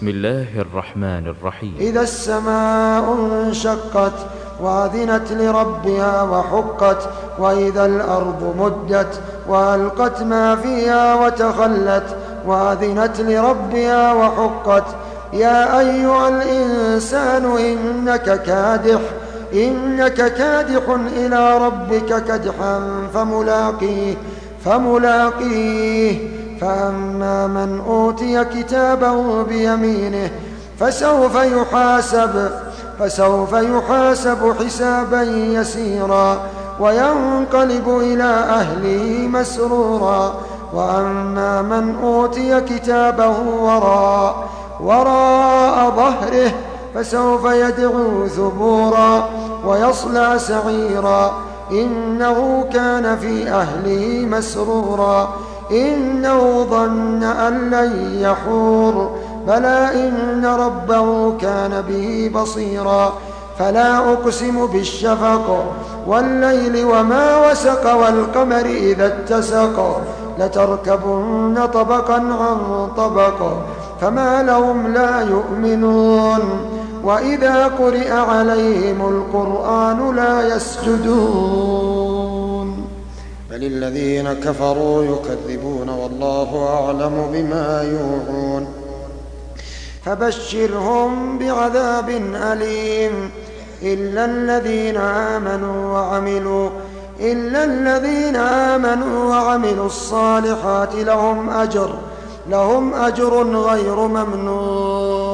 بسم الله الرحمن الرحيم. إذا السماء انشقت وأذنت لربها وحقت، وإذا الأرض مدت وألقت ما فيها وتخلت وأذنت لربها وحقت. يا أيها الإنسان إنك كادح إلى ربك كدحا فملاقيه. فأما من أوتي كتابه بيمينه فسوف يحاسب حسابا يسيرا وينقلب إلى أهله مسرورا. وأما من أوتي كتابه وراء ظهره فسوف يدعو ثبورا ويصلى سعيرا. إنه كان في أهله مسرورا. إنه ظن أن لن يحور، بلى إن ربه كان به بصيرا. فلا أقسم بالشفق والليل وما وسق والقمر إذا اتسق، لتركبن طبقا عن طبق فما لهم لا يؤمنون. وإذا قرئ عليهم القرآن لا يسجدون، بل الذين كفروا يكذبون والله أعلم بما يوعون. فبشرهم بعذاب أليم إلا الذين آمنوا وعملوا الصالحات لهم أجر غير ممنون.